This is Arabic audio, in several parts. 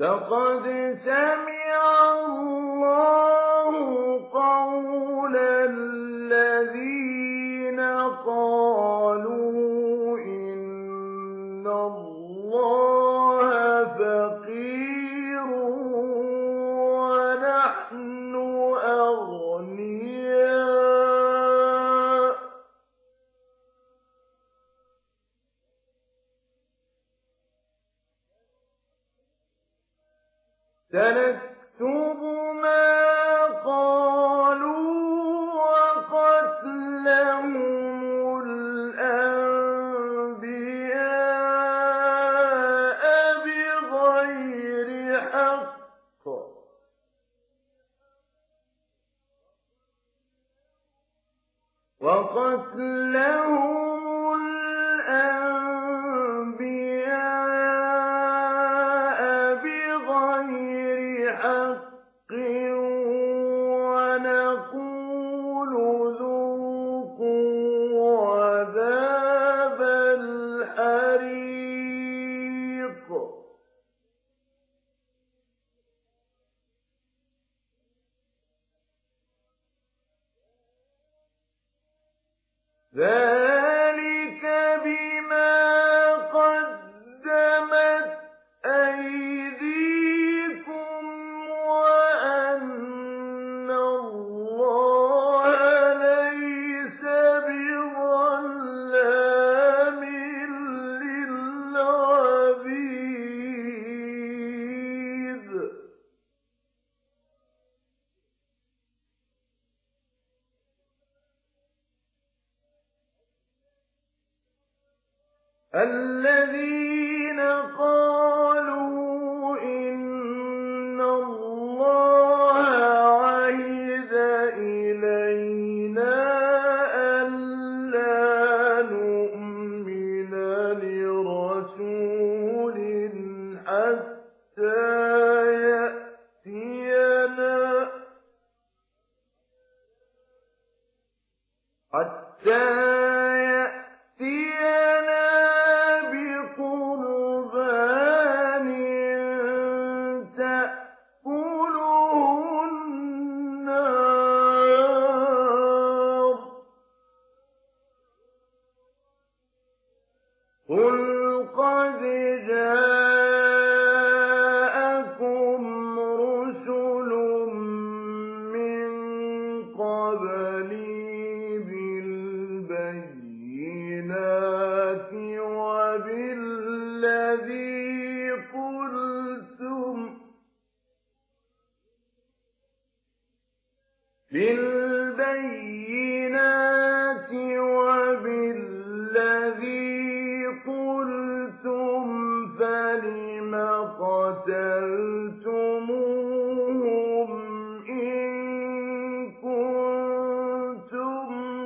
لقد سمع الله قول الذين قالوا إن الله فقير ونحن أغنياء سنكتب ما قالوا وقتلهم الأنبياء بغير حق ونقول ذوقوا عذاب الحريق ذلك بما قدمت أيديكم وأن الله ليس بظلام للعبيد الذين قالوا إن الله عهد إلينا ألا نؤمن لرسول حتى يأتينا بقربان تأكله النار قل قد جاءكم رسل من قبلي بالبينات وبالذي قلتم فلم قتلتموهم إن كنتم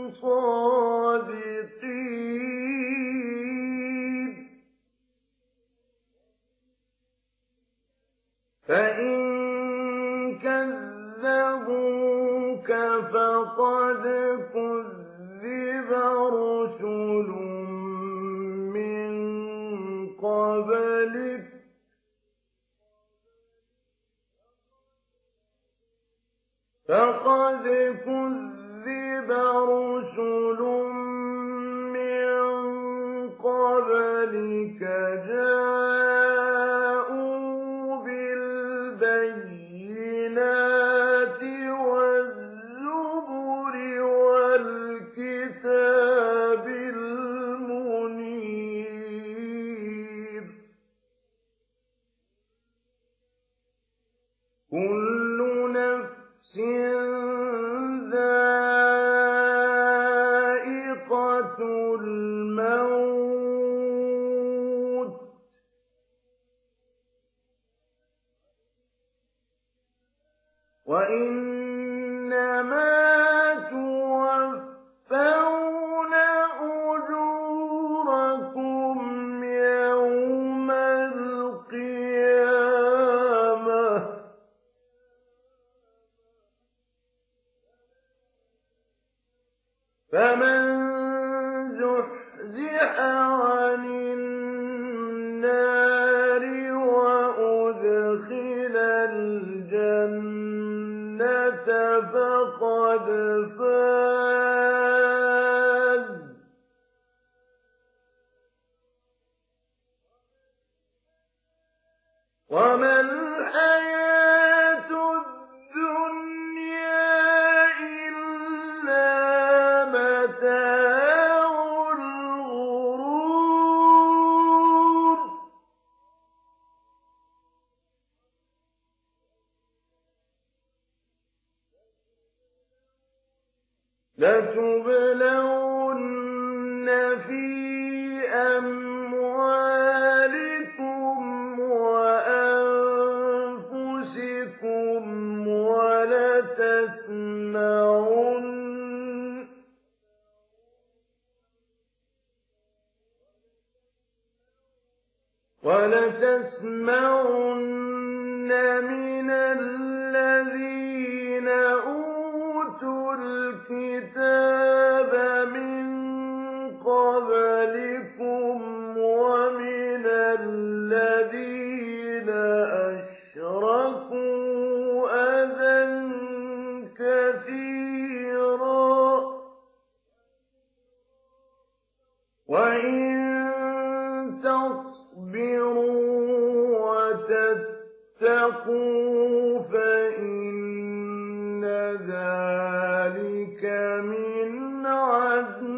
صادقين فإن كذبوك فقد كذب رسل من قبلك جاءوا بالبينات والزبر والكتاب المنير كل نفس ذائقة الموت وإنما توفون أجوركم يوم القيامة فمن زحزح عن النار وأدخل فقد فاز. وما الحياة الدنيا إلا متاع الغرور. لتبلون في أموالكم وأنفسكم ولتسمعن من الذين أوتوا الكتاب من قبلكم ومن الذين أشركوا أذى كثيرا وإن تصبروا وتتقوا فإن ذلك من عزم